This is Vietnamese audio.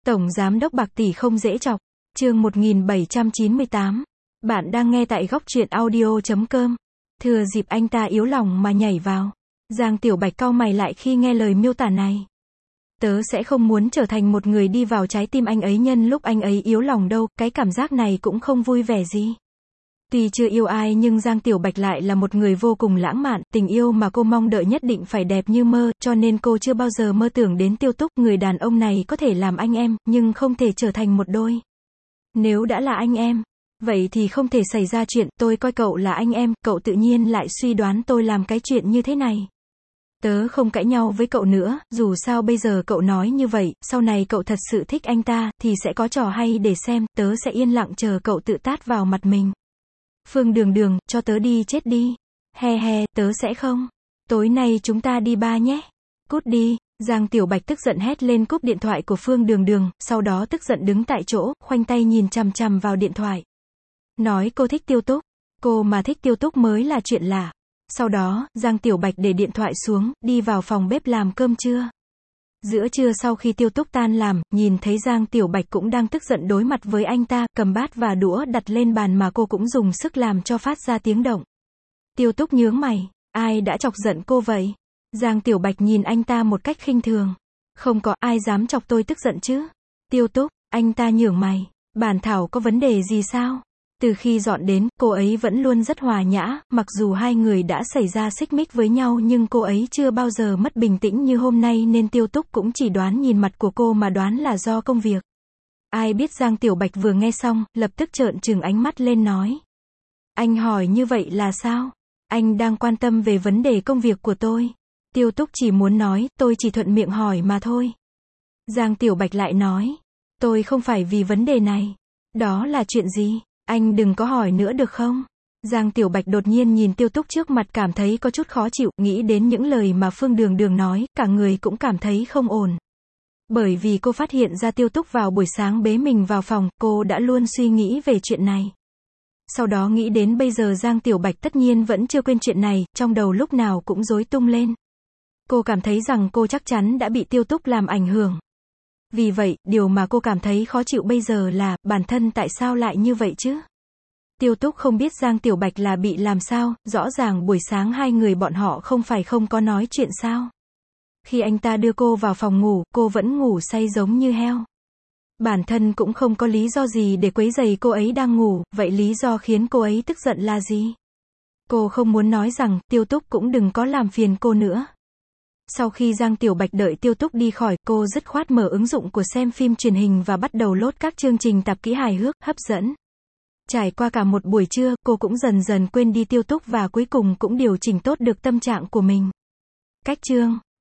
Tổng giám đốc bạc tỷ không dễ chọc. Chương 1798. Bạn đang nghe tại góc truyện audio.com. Thừa dịp anh ta yếu lòng mà nhảy vào. Giang Tiểu Bạch cau mày lại khi nghe lời miêu tả này. Tớ sẽ không muốn trở thành một người đi vào trái tim anh ấy nhân lúc anh ấy yếu lòng đâu, cái cảm giác này cũng không vui vẻ gì. Tuy chưa yêu ai nhưng Giang Tiểu Bạch lại là một người vô cùng lãng mạn, tình yêu mà cô mong đợi nhất định phải đẹp như mơ, cho nên cô chưa bao giờ mơ tưởng đến Tiêu Túc, người đàn ông này có thể làm anh em, nhưng không thể trở thành một đôi. Nếu đã là anh em, vậy thì không thể xảy ra chuyện, tôi coi cậu là anh em, cậu tự nhiên lại suy đoán tôi làm cái chuyện như thế này. Tớ không cãi nhau với cậu nữa, dù sao bây giờ cậu nói như vậy, sau này cậu thật sự thích anh ta, thì sẽ có trò hay để xem, tớ sẽ yên lặng chờ cậu tự tát vào mặt mình. Phương Đường Đường, cho tớ đi chết đi. He he, tớ sẽ không. Tối nay chúng ta đi bar nhé. Cút đi. Giang Tiểu Bạch tức giận hét lên cúp điện thoại của Phương Đường Đường, sau đó tức giận đứng tại chỗ, khoanh tay nhìn chằm chằm vào điện thoại. Nói cô thích Tiêu Túc. Cô mà thích Tiêu Túc mới là chuyện lạ. Sau đó, Giang Tiểu Bạch để điện thoại xuống, đi vào phòng bếp làm cơm trưa. Giữa trưa sau khi Tiêu Túc tan làm, nhìn thấy Giang Tiểu Bạch cũng đang tức giận đối mặt với anh ta, cầm bát và đũa đặt lên bàn mà cô cũng dùng sức làm cho phát ra tiếng động. Tiêu Túc nhướng mày, ai đã chọc giận cô vậy? Giang Tiểu Bạch nhìn anh ta một cách khinh thường. Không có ai dám chọc tôi tức giận chứ. Tiêu Túc, anh ta nhướng mày, bản thảo có vấn đề gì sao? Từ khi dọn đến, cô ấy vẫn luôn rất hòa nhã, mặc dù hai người đã xảy ra xích mích với nhau nhưng cô ấy chưa bao giờ mất bình tĩnh như hôm nay nên Tiêu Túc cũng chỉ đoán nhìn mặt của cô mà đoán là do công việc. Ai biết Giang Tiểu Bạch vừa nghe xong, lập tức trợn trừng ánh mắt lên nói. Anh hỏi như vậy là sao? Anh đang quan tâm về vấn đề công việc của tôi. Tiêu Túc chỉ muốn nói, tôi chỉ thuận miệng hỏi mà thôi. Giang Tiểu Bạch lại nói. Tôi không phải vì vấn đề này. Đó là chuyện gì? Anh đừng có hỏi nữa được không? Giang Tiểu Bạch đột nhiên nhìn Tiêu Túc trước mặt cảm thấy có chút khó chịu, nghĩ đến những lời mà Phương Đường Đường nói, cả người cũng cảm thấy không ổn. Bởi vì cô phát hiện ra Tiêu Túc vào buổi sáng bế mình vào phòng, cô đã luôn suy nghĩ về chuyện này. Sau đó nghĩ đến bây giờ Giang Tiểu Bạch tất nhiên vẫn chưa quên chuyện này, trong đầu lúc nào cũng rối tung lên. Cô cảm thấy rằng cô chắc chắn đã bị Tiêu Túc làm ảnh hưởng. Vì vậy, điều mà cô cảm thấy khó chịu bây giờ là, bản thân tại sao lại như vậy chứ? Tiêu Túc không biết Giang Tiểu Bạch là bị làm sao, rõ ràng buổi sáng hai người bọn họ không phải không có nói chuyện sao? Khi anh ta đưa cô vào phòng ngủ, cô vẫn ngủ say giống như heo. Bản thân cũng không có lý do gì để quấy rầy cô ấy đang ngủ, vậy lý do khiến cô ấy tức giận là gì? Cô không muốn nói rằng, Tiêu Túc cũng đừng có làm phiền cô nữa. Sau khi Giang Tiểu Bạch đợi Tiêu Túc đi khỏi, cô dứt khoát mở ứng dụng của xem phim truyền hình và bắt đầu load các chương trình tạp kỹ hài hước, hấp dẫn. Trải qua cả một buổi trưa, cô cũng dần dần quên đi Tiêu Túc và cuối cùng cũng điều chỉnh tốt được tâm trạng của mình. Cách chương